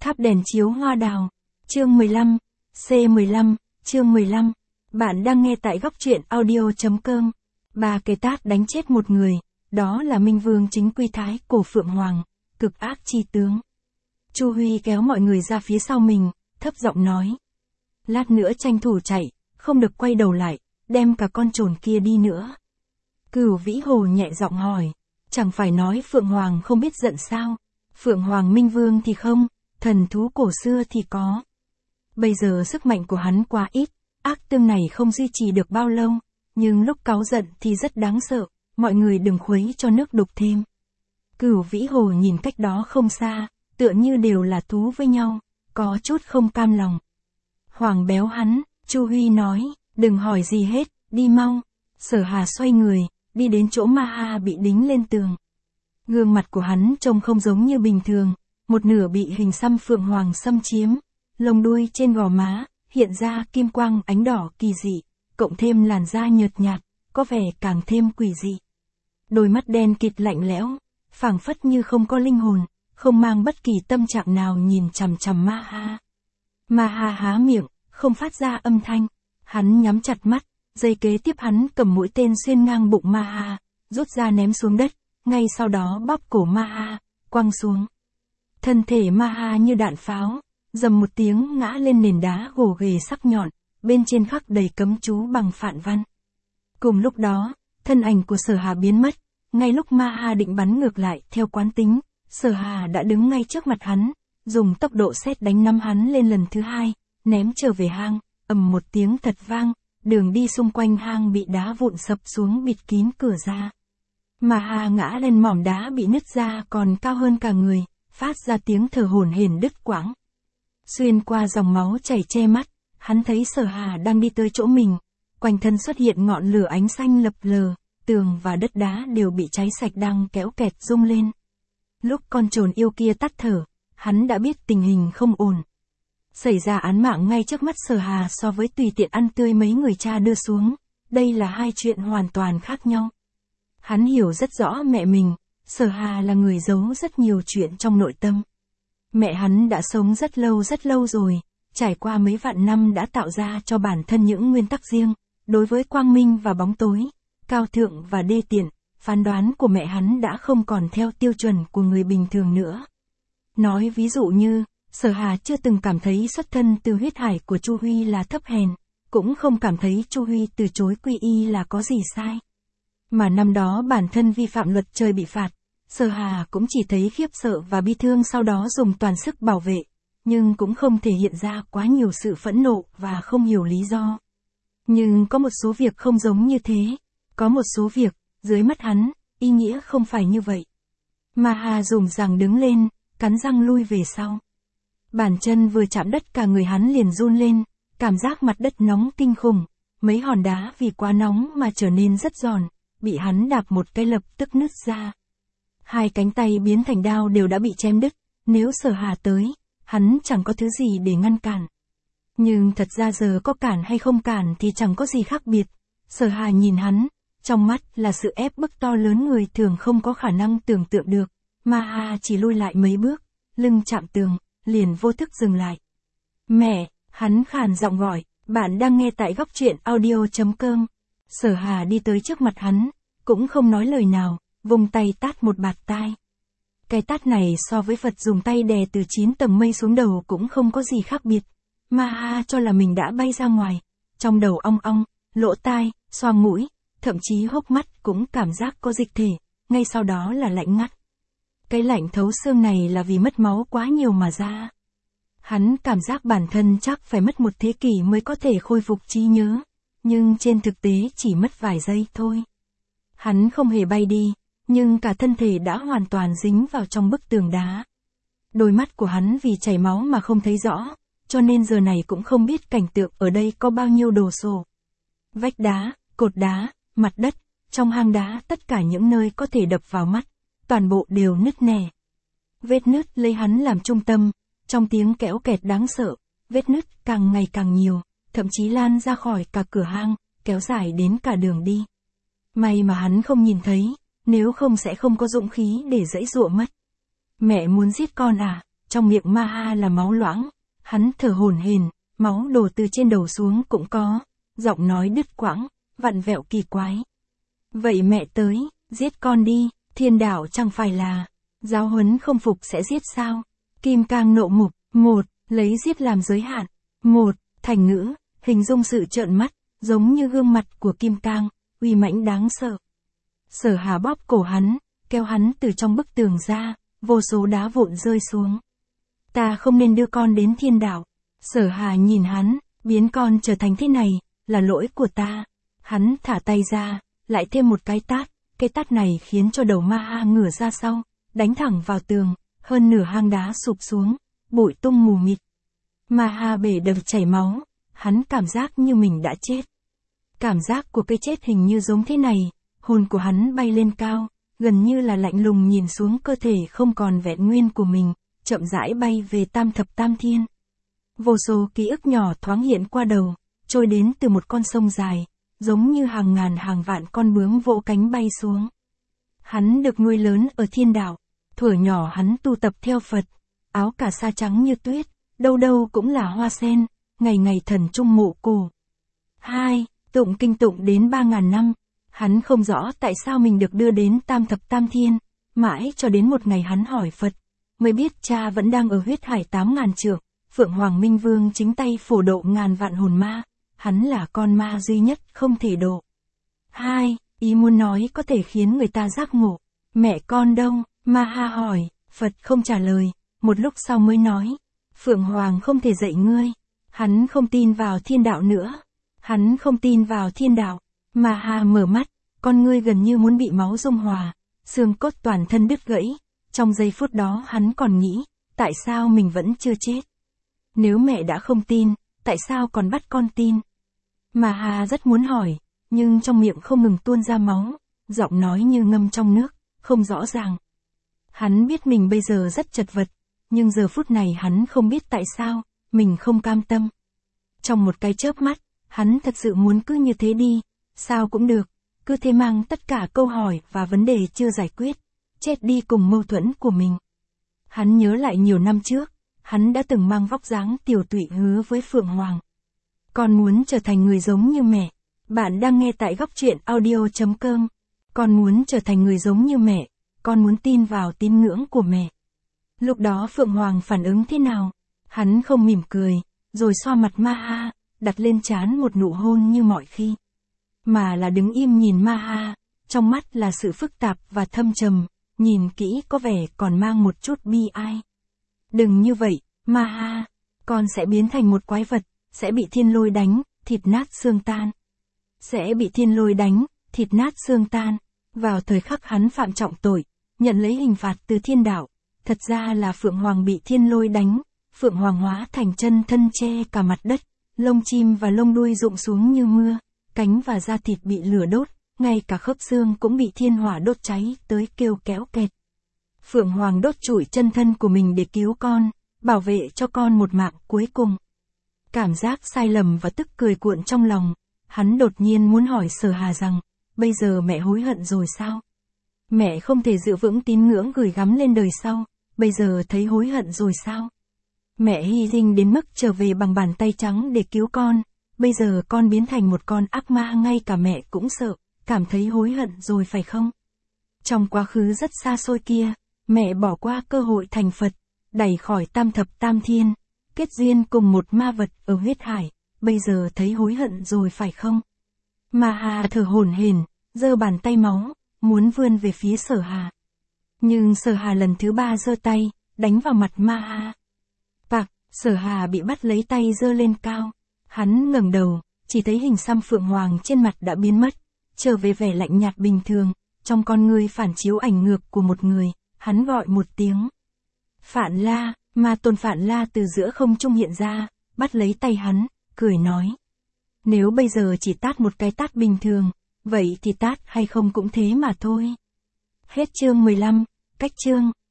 Tháp đèn chiếu hoa đào. Chương 15. C15. Chương 15. Bạn đang nghe tại góc truyện audio.com. 3 cái tát đánh chết một người, đó là Minh Vương chính quy thái cổ Phượng Hoàng, cực ác chi tướng. Chu Huy kéo mọi người ra phía sau mình, thấp giọng nói. Lát nữa tranh thủ chạy, không được quay đầu lại, đem cả con trồn kia đi nữa. Cửu Vĩ Hồ nhẹ giọng hỏi, chẳng phải nói Phượng Hoàng không biết giận sao? Phượng Hoàng Minh Vương thì không, thần thú cổ xưa thì có. Bây giờ sức mạnh của hắn quá ít, ác tương này không duy trì được bao lâu, nhưng lúc cáu giận thì rất đáng sợ, mọi người đừng khuấy cho nước đục thêm. Cửu Vĩ Hồ nhìn cách đó không xa, tựa như đều là thú với nhau, có chút không cam lòng. Hoàng béo hắn, Chu Huy nói, đừng hỏi gì hết, đi mau. Sở Hà xoay người, đi đến chỗ Ma Ha bị đính lên tường. Gương mặt của hắn trông không giống như bình thường, một nửa bị hình xăm Phượng Hoàng xâm chiếm, lông đuôi trên gò má, hiện ra kim quang ánh đỏ kỳ dị, cộng thêm làn da nhợt nhạt, có vẻ càng thêm quỷ dị. Đôi mắt đen kịt lạnh lẽo, phảng phất như không có linh hồn, không mang bất kỳ tâm trạng nào nhìn chằm chằm Ma Ha. Ma Ha há miệng, không phát ra âm thanh, hắn nhắm chặt mắt, giây kế tiếp hắn cầm mũi tên xuyên ngang bụng Ma Ha, rút ra ném xuống đất, ngay sau đó bóp cổ Ma Ha, quăng xuống. Thân thể Ma Ha như đạn pháo, rầm một tiếng ngã lên nền đá gồ ghề sắc nhọn, bên trên khắc đầy cấm chú bằng phạn văn. Cùng lúc đó, thân ảnh của Sở Hà biến mất, ngay lúc Ma Ha định bắn ngược lại theo quán tính, Sở Hà đã đứng ngay trước mặt hắn, dùng tốc độ sét đánh nắm hắn lên lần thứ hai, ném trở về hang, ầm một tiếng thật vang, đường đi xung quanh hang bị đá vụn sập xuống bịt kín cửa ra. Ma Ha ngã lên mỏm đá bị nứt ra còn cao hơn cả người, phát ra tiếng thở hổn hển đứt quãng. Xuyên qua dòng máu chảy che mắt, hắn thấy Sở Hà đang đi tới chỗ mình, quanh thân xuất hiện ngọn lửa ánh xanh lập lờ, tường và đất đá đều bị cháy sạch đang kéo kẹt rung lên. Lúc con trồn yêu kia tắt thở, hắn đã biết tình hình không ổn. Xảy ra án mạng ngay trước mắt Sở Hà so với tùy tiện ăn tươi mấy người cha đưa xuống, đây là hai chuyện hoàn toàn khác nhau. Hắn hiểu rất rõ mẹ mình, Sở Hà là người giấu rất nhiều chuyện trong nội tâm. Mẹ hắn đã sống rất lâu rồi, trải qua mấy vạn năm đã tạo ra cho bản thân những nguyên tắc riêng, đối với quang minh và bóng tối, cao thượng và đê tiện, phán đoán của mẹ hắn đã không còn theo tiêu chuẩn của người bình thường nữa. Nói ví dụ như, Sở Hà chưa từng cảm thấy xuất thân từ huyết hải của Chu Huy là thấp hèn, cũng không cảm thấy Chu Huy từ chối quy y là có gì sai. Mà năm đó bản thân vi phạm luật trời bị phạt, Sở Hà cũng chỉ thấy khiếp sợ và bi thương, sau đó dùng toàn sức bảo vệ, nhưng cũng không thể hiện ra quá nhiều sự phẫn nộ và không hiểu lý do. Nhưng có một số việc không giống như thế, có một số việc, dưới mắt hắn, ý nghĩa không phải như vậy. Ma Ha dùng rằng đứng lên, cắn răng lui về sau. Bàn chân vừa chạm đất cả người hắn liền run lên, cảm giác mặt đất nóng kinh khủng, mấy hòn đá vì quá nóng mà trở nên rất giòn, bị hắn đạp một cái lập tức nứt ra. Hai cánh tay biến thành đao đều đã bị chém đứt, nếu Sở Hà tới, hắn chẳng có thứ gì để ngăn cản. Nhưng thật ra giờ có cản hay không cản thì chẳng có gì khác biệt. Sở Hà nhìn hắn, trong mắt là sự ép bức to lớn người thường không có khả năng tưởng tượng được. Ma Ha chỉ lui lại mấy bước, lưng chạm tường, liền vô thức dừng lại. Mẹ, hắn khàn giọng gọi, bạn đang nghe tại góc truyện audio.com. Sở Hà đi tới trước mặt hắn, cũng không nói lời nào, vùng tay tát một bạt tai. Cái tát này so với Phật dùng tay đè từ 9 tầng mây xuống đầu cũng không có gì khác biệt. Ma Ha cho là mình đã bay ra ngoài, trong đầu ong ong, lỗ tai, xoang mũi, thậm chí hốc mắt cũng cảm giác có dịch thể, ngay sau đó là lạnh ngắt. Cái lạnh thấu xương này là vì mất máu quá nhiều mà ra. Hắn cảm giác bản thân chắc phải mất một thế kỷ mới có thể khôi phục trí nhớ, nhưng trên thực tế chỉ mất vài giây thôi. Hắn không hề bay đi, nhưng cả thân thể đã hoàn toàn dính vào trong bức tường đá. Đôi mắt của hắn vì chảy máu mà không thấy rõ, cho nên giờ này cũng không biết cảnh tượng ở đây có bao nhiêu đồ sộ. Vách đá, cột đá, mặt đất, trong hang đá tất cả những nơi có thể đập vào mắt, toàn bộ đều nứt nẻ. Vết nứt lấy hắn làm trung tâm, trong tiếng kéo kẹt đáng sợ, vết nứt càng ngày càng nhiều, thậm chí lan ra khỏi cả cửa hang, kéo dài đến cả đường đi. May mà hắn không nhìn thấy, nếu không sẽ không có dũng khí để giãy giụa mất. Mẹ muốn giết con à? trong miệng Ma Ha là máu loãng, hắn thở hổn hển, máu đổ từ trên đầu xuống cũng có, giọng nói đứt quãng, vặn vẹo kỳ quái. Vậy mẹ tới, giết con đi, thiên đạo chẳng phải là, giáo huấn không phục sẽ giết sao? Kim Cang nộ mục, 1, lấy giết làm giới hạn. 1, thành ngữ, hình dung sự trợn mắt, giống như gương mặt của Kim Cang, uy mãnh đáng sợ. Sở Hà bóp cổ hắn, kéo hắn từ trong bức tường ra, vô số đá vụn rơi xuống. Ta không nên đưa con đến thiên đạo. Sở Hà nhìn hắn, biến con trở thành thế này, là lỗi của ta. Hắn thả tay ra, lại thêm một cái tát này khiến cho đầu Ma Ha ngửa ra sau, đánh thẳng vào tường, hơn nửa hang đá sụp xuống, bụi tung mù mịt. Ma Ha bể đập chảy máu, hắn cảm giác như mình đã chết. Cảm giác của cái chết hình như giống thế này, hồn của hắn bay lên cao, gần như là lạnh lùng nhìn xuống cơ thể không còn vẹn nguyên của mình, chậm rãi bay về tam thập tam thiên. Vô số ký ức nhỏ thoáng hiện qua đầu, trôi đến từ một con sông dài, giống như hàng ngàn hàng vạn con bướm vỗ cánh bay xuống. Hắn được nuôi lớn ở thiên đạo, thuở nhỏ hắn tu tập theo Phật, áo cà sa trắng như tuyết, đâu đâu cũng là hoa sen, ngày ngày thần trung mộ cổ. 2. Tụng kinh tụng đến 3.000 năm, hắn không rõ tại sao mình được đưa đến tam thập tam thiên, mãi cho đến một ngày hắn hỏi Phật, mới biết cha vẫn đang ở huyết hải 8.000 trượng, Phượng Hoàng Minh Vương chính tay phổ độ ngàn vạn hồn ma, hắn là con ma duy nhất không thể độ. 2. Ý muốn nói có thể khiến người ta giác ngộ. Mẹ con đâu? Ma Ha hỏi, Phật không trả lời, một lúc sau mới nói, Phượng Hoàng không thể dạy ngươi. Hắn không tin vào thiên đạo nữa. Hắn không tin vào thiên đạo. Ma Ha mở mắt, con ngươi gần như muốn bị máu dung hòa, xương cốt toàn thân đứt gãy. Trong giây phút đó hắn còn nghĩ, tại sao mình vẫn chưa chết? Nếu mẹ đã không tin, tại sao còn bắt con tin? Ma Ha rất muốn hỏi, nhưng trong miệng không ngừng tuôn ra máu, giọng nói như ngâm trong nước, không rõ ràng. Hắn biết mình bây giờ rất chật vật, nhưng giờ phút này hắn không biết tại sao, mình không cam tâm. Trong một cái chớp mắt, hắn thật sự muốn cứ như thế đi, sao cũng được, cứ thế mang tất cả câu hỏi và vấn đề chưa giải quyết, chết đi cùng mâu thuẫn của mình. Hắn nhớ lại nhiều năm trước, hắn đã từng mang vóc dáng tiểu tụy hứa với Phượng Hoàng. Con muốn trở thành người giống như mẹ. Bạn đang nghe tại góc truyện audio.com. Con muốn trở thành người giống như mẹ, con muốn tin vào tín ngưỡng của mẹ. Lúc đó Phượng Hoàng phản ứng thế nào? Hắn không mỉm cười, rồi xoa mặt Ma Ha, đặt lên trán một nụ hôn như mọi khi. Mà là đứng im nhìn Ma Ha, trong mắt là sự phức tạp và thâm trầm, nhìn kỹ có vẻ còn mang một chút bi ai. Đừng như vậy, Ma Ha, con sẽ biến thành một quái vật, sẽ bị thiên lôi đánh, thịt nát xương tan. Sẽ bị thiên lôi đánh, thịt nát xương tan. Vào thời khắc hắn phạm trọng tội, nhận lấy hình phạt từ thiên đạo, thật ra là Phượng Hoàng bị thiên lôi đánh, Phượng Hoàng hóa thành chân thân che cả mặt đất, lông chim và lông đuôi rụng xuống như mưa, cánh và da thịt bị lửa đốt, ngay cả khớp xương cũng bị thiên hỏa đốt cháy tới kêu kéo kẹt. Phượng Hoàng đốt trụi chân thân của mình để cứu con, bảo vệ cho con một mạng cuối cùng. Cảm giác sai lầm và tức cười cuộn trong lòng, hắn đột nhiên muốn hỏi Sở Hà rằng, bây giờ mẹ hối hận rồi sao? Mẹ không thể giữ vững tín ngưỡng gửi gắm lên đời sau, bây giờ thấy hối hận rồi sao? Mẹ hy sinh đến mức trở về bằng bàn tay trắng để cứu con, bây giờ con biến thành một con ác ma ngay cả mẹ cũng sợ, cảm thấy hối hận rồi phải không? Trong quá khứ rất xa xôi kia, mẹ bỏ qua cơ hội thành Phật, đẩy khỏi tam thập tam thiên, kết duyên cùng một ma vật ở huyết hải, bây giờ thấy hối hận rồi phải không? Ma Ha thở hổn hển, giơ bàn tay máu, muốn vươn về phía Sở Hà. Nhưng Sở Hà lần thứ 3 giơ tay, đánh vào mặt Ma Ha. Bạc, Sở Hà bị bắt lấy tay giơ lên cao. Hắn ngẩng đầu, chỉ thấy hình xăm Phượng Hoàng trên mặt đã biến mất, trở về vẻ lạnh nhạt bình thường, trong con ngươi phản chiếu ảnh ngược của một người, hắn gọi một tiếng. Phạn La, Ma Tôn Phạn La từ giữa không trung hiện ra, bắt lấy tay hắn, cười nói. Nếu bây giờ chỉ tát một cái tát bình thường, vậy thì tát hay không cũng thế mà thôi. Hết chương 15, cách chương.